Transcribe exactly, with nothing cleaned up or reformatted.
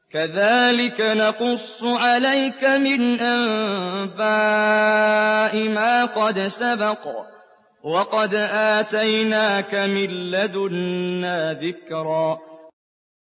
كَذَٰلِكَ نَقُصُّ عَلَيْكَ مِنْ أَنبَاءِ مَا قَدْ سَبَقَ ۚ وَقَدْ آتَيْنَاكَ مِن لَّدُنَّا ذِكْرًا